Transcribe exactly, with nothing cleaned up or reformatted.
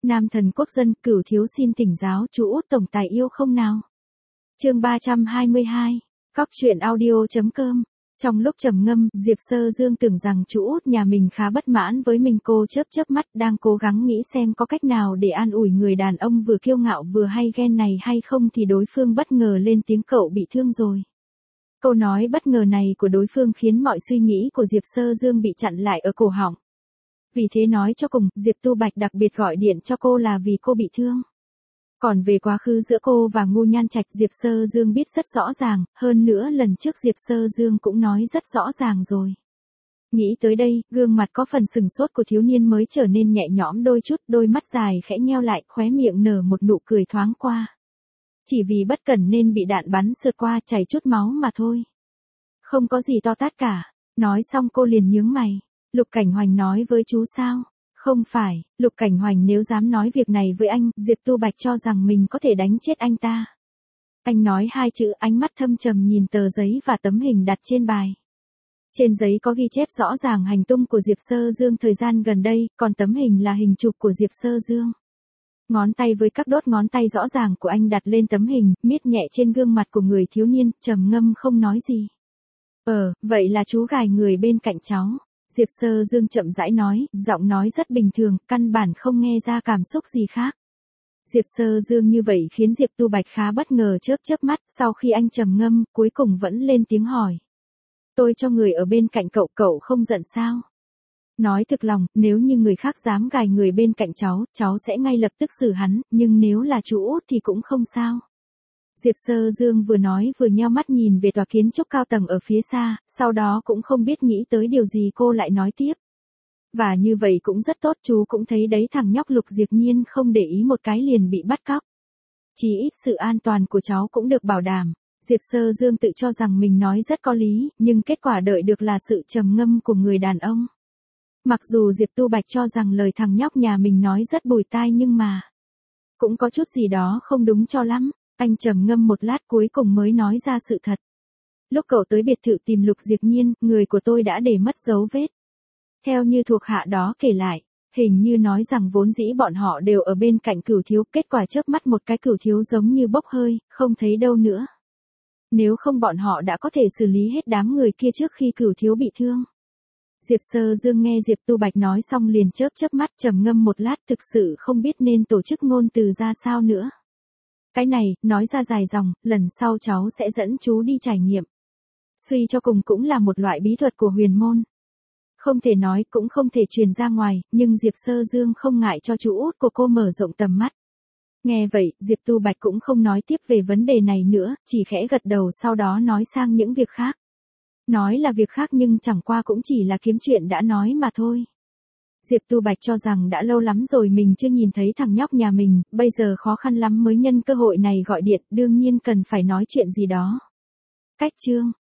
Nam thần quốc dân, Cửu thiếu xin thỉnh giáo chú út tổng tài yêu không nào. Chương ba trăm hai mươi hai. Cóc truyện audio.com. Trong lúc trầm ngâm, Diệp Sơ Dương tưởng rằng chú út nhà mình khá bất mãn với mình, cô chớp chớp mắt đang cố gắng nghĩ xem có cách nào để an ủi người đàn ông vừa kiêu ngạo vừa hay ghen này hay không thì đối phương bất ngờ lên tiếng cậu bị thương rồi. Câu nói bất ngờ này của đối phương khiến mọi suy nghĩ của Diệp Sơ Dương bị chặn lại ở cổ họng. Vì thế nói cho cùng, Diệp Tu Bạch đặc biệt gọi điện cho cô là vì cô bị thương. Còn về quá khứ giữa cô và Ngô Nhan Trạch, Diệp Sơ Dương biết rất rõ ràng, hơn nữa lần trước Diệp Sơ Dương cũng nói rất rõ ràng rồi. Nghĩ tới đây, gương mặt có phần sừng sốt của thiếu niên mới trở nên nhẹ nhõm đôi chút, đôi mắt dài khẽ nheo lại, khóe miệng nở một nụ cười thoáng qua. Chỉ vì bất cẩn nên bị đạn bắn sượt qua, chảy chút máu mà thôi. Không có gì to tát cả. Nói xong cô liền nhướng mày. Lục Cảnh Hoành nói với chú sao? Không phải, Lục Cảnh Hoành nếu dám nói việc này với anh, Diệp Tu Bạch cho rằng mình có thể đánh chết anh ta. Anh nói hai chữ, ánh mắt thâm trầm nhìn tờ giấy và tấm hình đặt trên bài. Trên giấy có ghi chép rõ ràng hành tung của Diệp Sơ Dương thời gian gần đây, còn tấm hình là hình chụp của Diệp Sơ Dương. Ngón tay với các đốt ngón tay rõ ràng của anh đặt lên tấm hình, miết nhẹ trên gương mặt của người thiếu niên, trầm ngâm không nói gì. Ờ, vậy là chú gài người bên cạnh cháu. Diệp Sơ Dương chậm rãi nói, giọng nói rất bình thường, căn bản không nghe ra cảm xúc gì khác. Diệp Sơ Dương như vậy khiến Diệp Tu Bạch khá bất ngờ, chớp chớp mắt, sau khi anh trầm ngâm, cuối cùng vẫn lên tiếng hỏi. Tôi cho người ở bên cạnh cậu, cậu không giận sao? Nói thực lòng, nếu như người khác dám gài người bên cạnh cháu, cháu sẽ ngay lập tức xử hắn, nhưng nếu là chú út thì cũng không sao. Diệp Sơ Dương vừa nói vừa nheo mắt nhìn về tòa kiến trúc cao tầng ở phía xa, sau đó cũng không biết nghĩ tới điều gì cô lại nói tiếp. Và như vậy cũng rất tốt, chú cũng thấy đấy, thằng nhóc Lục Diệp Nhiên không để ý một cái liền bị bắt cóc. Chỉ ít sự an toàn của cháu cũng được bảo đảm. Diệp Sơ Dương tự cho rằng mình nói rất có lý, nhưng kết quả đợi được là sự trầm ngâm của người đàn ông. Mặc dù Diệp Tu Bạch cho rằng lời thằng nhóc nhà mình nói rất bùi tai nhưng mà cũng có chút gì đó không đúng cho lắm. Anh trầm ngâm một lát cuối cùng mới nói ra sự thật. Lúc cậu tới biệt thự tìm Lục Diệp Nhiên, người của tôi đã để mất dấu vết. Theo như thuộc hạ đó kể lại, hình như nói rằng vốn dĩ bọn họ đều ở bên cạnh Cửu thiếu, kết quả chớp mắt một cái Cửu thiếu giống như bốc hơi, không thấy đâu nữa. Nếu không bọn họ đã có thể xử lý hết đám người kia trước khi Cửu thiếu bị thương. Diệp Sơ Dương nghe Diệp Tu Bạch nói xong liền chớp chớp mắt, trầm ngâm một lát, thực sự không biết nên tổ chức ngôn từ ra sao nữa. Cái này, nói ra dài dòng, lần sau cháu sẽ dẫn chú đi trải nghiệm. Suy cho cùng cũng là một loại bí thuật của huyền môn. Không thể nói, cũng không thể truyền ra ngoài, nhưng Diệp Sơ Dương không ngại cho chú út của cô mở rộng tầm mắt. Nghe vậy, Diệp Tu Bạch cũng không nói tiếp về vấn đề này nữa, chỉ khẽ gật đầu sau đó nói sang những việc khác. Nói là việc khác nhưng chẳng qua cũng chỉ là kiếm chuyện đã nói mà thôi. Diệp Tu Bạch cho rằng đã lâu lắm rồi mình chưa nhìn thấy thằng nhóc nhà mình, bây giờ khó khăn lắm mới nhân cơ hội này gọi điện, đương nhiên cần phải nói chuyện gì đó. Cách chương